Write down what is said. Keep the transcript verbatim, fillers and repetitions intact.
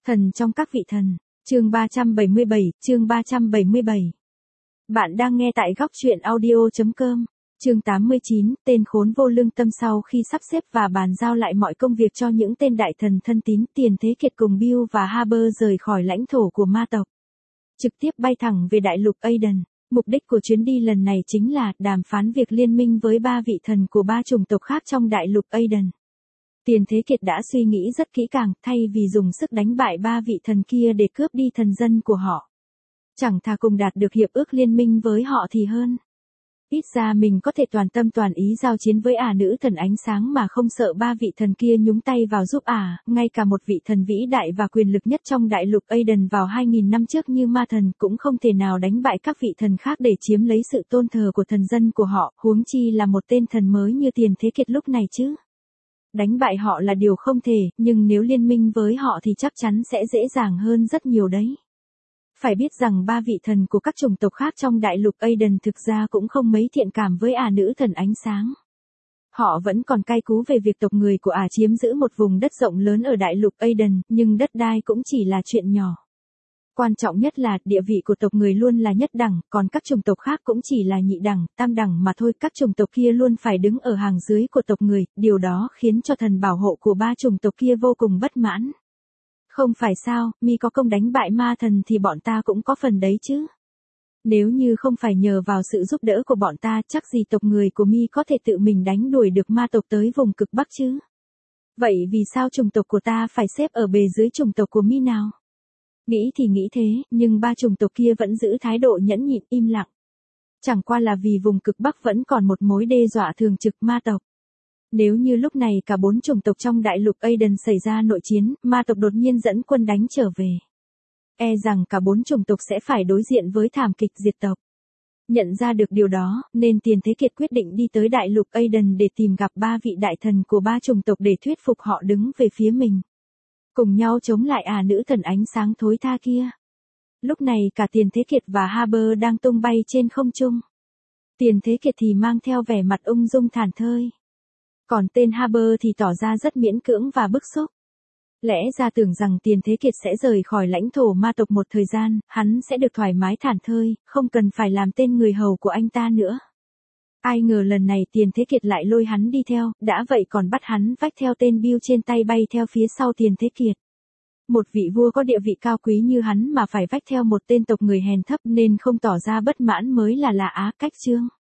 Thần trong các vị thần, chương ba trăm bảy mươi bảy, chương ba trăm bảy mươi bảy. Bạn đang nghe tại góc truyện audio chấm com. Chương tám mươi chín, tên khốn vô lương tâm. Sau khi sắp xếp và bàn giao lại mọi công việc cho những tên đại thần thân tín, Tiền Thế Kiệt cùng Bill và Haber rời khỏi lãnh thổ của ma tộc, trực tiếp bay thẳng về đại lục Aiden. Mục đích của chuyến đi lần này chính là đàm phán việc liên minh với ba vị thần của ba chủng tộc khác trong đại lục Aiden. Tiền Thế Kiệt đã suy nghĩ rất kỹ càng, thay vì dùng sức đánh bại ba vị thần kia để cướp đi thần dân của họ, chẳng thà cùng đạt được hiệp ước liên minh với họ thì hơn. Ít ra mình có thể toàn tâm toàn ý giao chiến với ả nữ thần ánh sáng mà không sợ ba vị thần kia nhúng tay vào giúp ả, ngay cả một vị thần vĩ đại và quyền lực nhất trong đại lục Aiden vào hai nghìn năm trước như ma thần cũng không thể nào đánh bại các vị thần khác để chiếm lấy sự tôn thờ của thần dân của họ, huống chi là một tên thần mới như Tiền Thế Kiệt lúc này chứ. Đánh bại họ là điều không thể, nhưng nếu liên minh với họ thì chắc chắn sẽ dễ dàng hơn rất nhiều đấy. Phải biết rằng ba vị thần của các chủng tộc khác trong đại lục Aiden thực ra cũng không mấy thiện cảm với ả nữ thần ánh sáng. Họ vẫn còn cay cú về việc tộc người của ả chiếm giữ một vùng đất rộng lớn ở đại lục Aiden, nhưng đất đai cũng chỉ là chuyện nhỏ. Quan trọng nhất là địa vị của tộc người luôn là nhất đẳng, còn các chủng tộc khác cũng chỉ là nhị đẳng, tam đẳng mà thôi. Các chủng tộc kia luôn phải đứng ở hàng dưới của tộc người, điều đó khiến cho thần bảo hộ của ba chủng tộc kia vô cùng bất mãn. Không phải sao, mi có công đánh bại ma thần thì bọn ta cũng có phần đấy chứ. Nếu như không phải nhờ vào sự giúp đỡ của bọn ta, chắc gì tộc người của mi có thể tự mình đánh đuổi được ma tộc tới vùng cực Bắc chứ. Vậy vì sao chủng tộc của ta phải xếp ở bề dưới chủng tộc của mi nào? Nghĩ thì nghĩ thế, nhưng ba chủng tộc kia vẫn giữ thái độ nhẫn nhịn im lặng. Chẳng qua là vì vùng cực Bắc vẫn còn một mối đe dọa thường trực ma tộc. Nếu như lúc này cả bốn chủng tộc trong đại lục Aiden xảy ra nội chiến, ma tộc đột nhiên dẫn quân đánh trở về, e rằng cả bốn chủng tộc sẽ phải đối diện với thảm kịch diệt tộc. Nhận ra được điều đó, nên Tiền Thế Kiệt quyết định đi tới đại lục Aiden để tìm gặp ba vị đại thần của ba chủng tộc để thuyết phục họ đứng về phía mình, cùng nhau chống lại ả nữ thần ánh sáng thối tha kia. Lúc này cả Tiền Thế Kiệt và Haber đang tung bay trên không trung. Tiền Thế Kiệt thì mang theo vẻ mặt ung dung thản thơi, còn tên Haber thì tỏ ra rất miễn cưỡng và bức xúc. Lẽ ra tưởng rằng Tiền Thế Kiệt sẽ rời khỏi lãnh thổ ma tộc một thời gian, hắn sẽ được thoải mái thản thơi, không cần phải làm tên người hầu của anh ta nữa. Ai ngờ lần này Tiền Thế Kiệt lại lôi hắn đi theo, đã vậy còn bắt hắn vách theo tên Bill trên tay bay theo phía sau Tiền Thế Kiệt. Một vị vua có địa vị cao quý như hắn mà phải vách theo một tên tộc người hèn thấp nên không tỏ ra bất mãn mới là lạ á. Cách chương